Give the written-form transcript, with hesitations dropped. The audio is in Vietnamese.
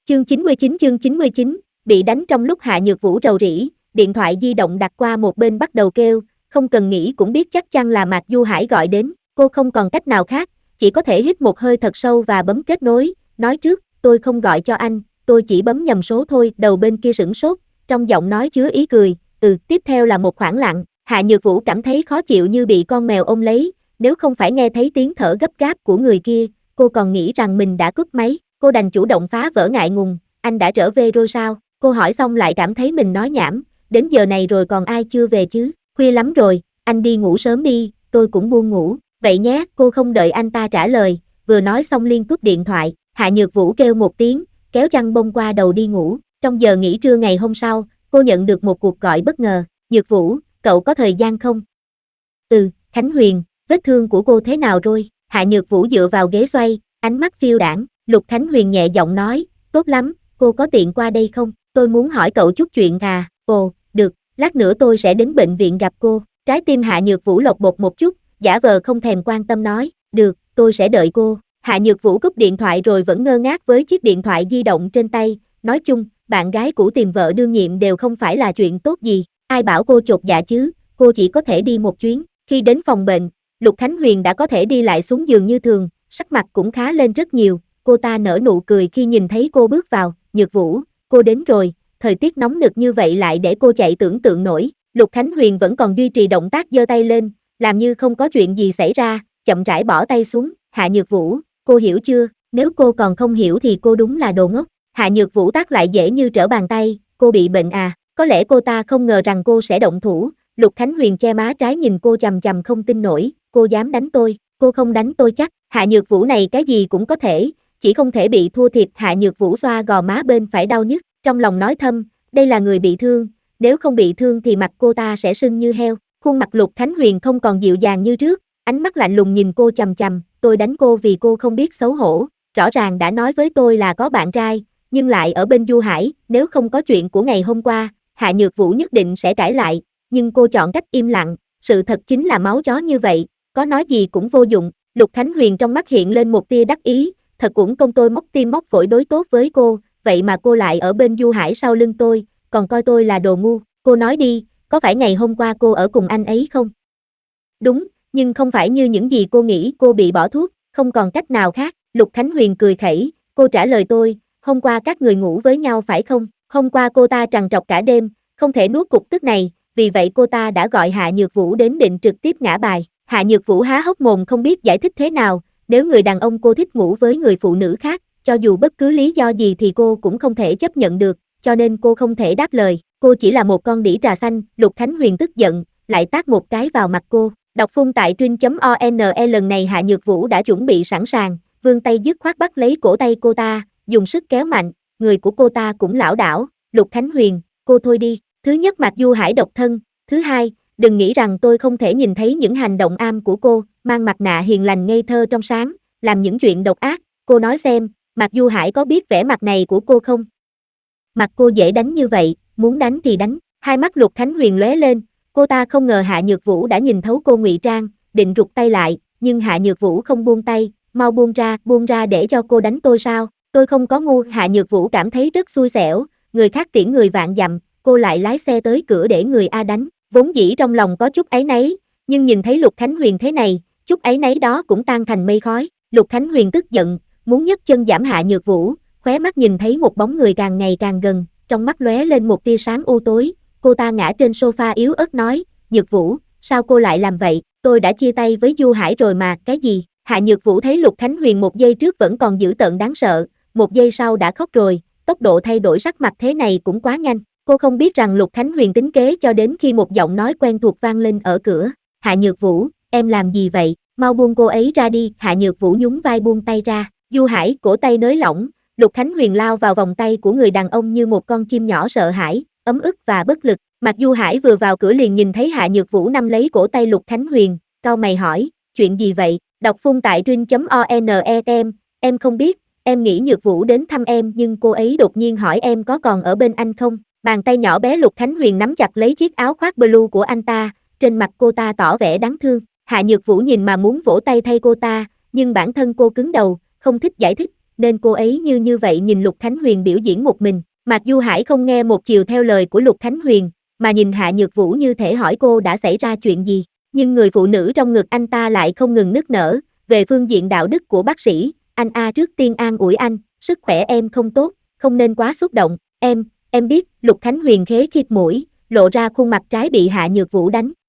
Chương 99, bị đánh trong lúc Hạ Nhược Vũ rầu rĩ, điện thoại di động đặt qua một bên bắt đầu kêu, không cần nghĩ cũng biết chắc chắn là Mạc Du Hải gọi đến, cô không còn cách nào khác, chỉ có thể hít một hơi thật sâu và bấm kết nối, nói trước, tôi không gọi cho anh, tôi chỉ bấm nhầm số thôi, đầu bên kia sửng sốt, trong giọng nói chứa ý cười, tiếp theo là một khoảng lặng, Hạ Nhược Vũ cảm thấy khó chịu như bị con mèo ôm lấy, nếu không phải nghe thấy tiếng thở gấp gáp của người kia, cô còn nghĩ rằng mình đã cúp máy, cô đành chủ động phá vỡ ngại ngùng, anh đã trở về rồi sao? Cô hỏi xong lại cảm thấy mình nói nhảm, đến giờ này rồi còn ai chưa về chứ? Khuya lắm rồi, anh đi ngủ sớm đi, tôi cũng buồn ngủ. Vậy nhé, cô không đợi anh ta trả lời, vừa nói xong liên cúp điện thoại, Hạ Nhược Vũ kêu một tiếng, kéo chăn bông qua đầu đi ngủ. Trong giờ nghỉ trưa ngày hôm sau, cô nhận được một cuộc gọi bất ngờ. Nhược Vũ, cậu có thời gian không? Khánh Huyền, vết thương của cô thế nào rồi? Hạ Nhược Vũ dựa vào ghế xoay, ánh mắt phiêu đãng. Lục Khánh Huyền nhẹ giọng nói, tốt lắm, cô có tiện qua đây không? Tôi muốn hỏi cậu chút chuyện à? Ồ, được, lát nữa tôi sẽ đến bệnh viện gặp cô. Trái tim Hạ Nhược Vũ lột bột một chút, giả vờ không thèm quan tâm nói, được, tôi sẽ đợi cô. Hạ Nhược Vũ cúp điện thoại rồi vẫn ngơ ngác với chiếc điện thoại di động trên tay, nói chung, bạn gái cũ tìm vợ đương nhiệm đều không phải là chuyện tốt gì, ai bảo cô chột dạ chứ, cô chỉ có thể đi một chuyến. Khi đến phòng bệnh, Lục Khánh Huyền đã có thể đi lại xuống giường như thường, sắc mặt cũng khá lên rất nhiều, cô ta nở nụ cười khi nhìn thấy cô bước vào, Nhược Vũ, cô đến rồi, thời tiết nóng nực như vậy lại để cô chạy tưởng tượng nổi. Lục Khánh Huyền vẫn còn duy trì động tác giơ tay lên, làm như không có chuyện gì xảy ra, chậm rãi bỏ tay xuống, Hạ Nhược Vũ, cô hiểu chưa, nếu cô còn không hiểu thì cô đúng là đồ ngốc. Hạ Nhược Vũ tác lại dễ như trở bàn tay, cô bị bệnh à, có lẽ cô ta không ngờ rằng cô sẽ động thủ. Lục Khánh Huyền che má trái nhìn cô chằm chằm không tin nổi, cô dám đánh tôi, cô không đánh tôi chắc. Hạ Nhược Vũ này cái gì cũng có thể, chỉ không thể bị thua thiệt. Hạ Nhược Vũ xoa gò má bên phải đau nhức, trong lòng nói thầm, đây là người bị thương, nếu không bị thương thì mặt cô ta sẽ sưng như heo. Khuôn mặt Lục Khánh Huyền không còn dịu dàng như trước, ánh mắt lạnh lùng nhìn cô chằm chằm, tôi đánh cô vì cô không biết xấu hổ, rõ ràng đã nói với tôi là có bạn trai, nhưng lại ở bên Du Hải, nếu không có chuyện của ngày hôm qua, Hạ Nhược Vũ nhất định sẽ cãi lại, nhưng cô chọn cách im lặng, sự thật chính là máu chó như vậy, có nói gì cũng vô dụng. Lục Khánh Huyền trong mắt hiện lên một tia đắc ý, thật uổng công tôi móc tim móc phổi đối tốt với cô, vậy mà cô lại ở bên Du Hải sau lưng tôi, còn coi tôi là đồ ngu, cô nói đi, có phải ngày hôm qua cô ở cùng anh ấy không? Đúng, nhưng không phải như những gì cô nghĩ, cô bị bỏ thuốc, không còn cách nào khác. Lục Khánh Huyền cười khẩy, cô trả lời tôi, hôm qua các người ngủ với nhau phải không? Hôm qua cô ta trằn trọc cả đêm, không thể nuốt cục tức này, vì vậy cô ta đã gọi Hạ Nhược Vũ đến định trực tiếp ngã bài. Hạ Nhược Vũ há hốc mồm không biết giải thích thế nào, nếu người đàn ông cô thích ngủ với người phụ nữ khác, cho dù bất cứ lý do gì thì cô cũng không thể chấp nhận được, cho nên cô không thể đáp lời, cô chỉ là một con đĩ trà xanh. Lục Khánh Huyền tức giận, lại tát một cái vào mặt cô. Đọc phun tại truyện.one lần này Hạ Nhược Vũ đã chuẩn bị sẵn sàng, vươn tay dứt khoát bắt lấy cổ tay cô ta, dùng sức kéo mạnh, người của cô ta cũng lảo đảo. Lục Khánh Huyền, cô thôi đi, thứ nhất Mạc Du Hải độc thân, thứ hai, đừng nghĩ rằng tôi không thể nhìn thấy những hành động am của cô, mang mặt nạ hiền lành ngây thơ trong sáng, làm những chuyện độc ác, cô nói xem, Mạc Du Hải có biết vẻ mặt này của cô không? Mặt cô dễ đánh như vậy, muốn đánh thì đánh. Hai mắt Lục Khánh Huyền lóe lên, cô ta không ngờ Hạ Nhược Vũ đã nhìn thấu cô ngụy trang, định rụt tay lại, nhưng Hạ Nhược Vũ không buông tay, mau buông ra để cho cô đánh tôi sao? Tôi không có ngu. Hạ Nhược Vũ cảm thấy rất xui xẻo, người khác tiễn người vạn dặm, cô lại lái xe tới cửa để người A đánh, vốn dĩ trong lòng có chút áy náy, nhưng nhìn thấy Lục Khánh Huyền thế này, chút áy náy đó cũng tan thành mây khói. Lục Khánh Huyền tức giận, muốn nhấc chân giảm Hạ Nhược Vũ, khóe mắt nhìn thấy một bóng người càng ngày càng gần, trong mắt lóe lên một tia sáng u tối, cô ta ngã trên sofa yếu ớt nói, Nhược Vũ, sao cô lại làm vậy, tôi đã chia tay với Du Hải rồi mà, cái gì? Hạ Nhược Vũ thấy Lục Khánh Huyền một giây trước vẫn còn dữ tợn đáng sợ, một giây sau đã khóc rồi, tốc độ thay đổi sắc mặt thế này cũng quá nhanh, cô không biết rằng Lục Khánh Huyền tính kế cho đến khi một giọng nói quen thuộc vang lên ở cửa, Hạ Nhược Vũ, em làm gì vậy, mau buông cô ấy ra đi. Hạ Nhược Vũ nhún vai buông tay ra, Du Hải cổ tay nới lỏng, Lục Khánh Huyền lao vào vòng tay của người đàn ông như một con chim nhỏ sợ hãi, ấm ức và bất lực. Mặc Du Hải vừa vào cửa liền nhìn thấy Hạ Nhược Vũ nắm lấy cổ tay Lục Khánh Huyền, cau mày hỏi, chuyện gì vậy? Đọc phun tại truyện.one em không biết, em nghĩ Nhược Vũ đến thăm em nhưng cô ấy đột nhiên hỏi em có còn ở bên anh không? Bàn tay nhỏ bé Lục Khánh Huyền nắm chặt lấy chiếc áo khoác blue của anh ta, trên mặt cô ta tỏ vẻ đáng thương. Hạ Nhược Vũ nhìn mà muốn vỗ tay thay cô ta, nhưng bản thân cô cứng đầu, không thích giải thích, nên cô ấy như vậy nhìn Lục Khánh Huyền biểu diễn một mình. Mạc Du Hải không nghe một chiều theo lời của Lục Khánh Huyền, mà nhìn Hạ Nhược Vũ như thể hỏi cô đã xảy ra chuyện gì. Nhưng người phụ nữ trong ngực anh ta lại không ngừng nức nở. Về phương diện đạo đức của bác sĩ, anh trước tiên an ủi anh, sức khỏe em không tốt, không nên quá xúc động. Em biết. Lục Khánh Huyền khế khịt mũi, lộ ra khuôn mặt trái bị Hạ Nhược Vũ đánh.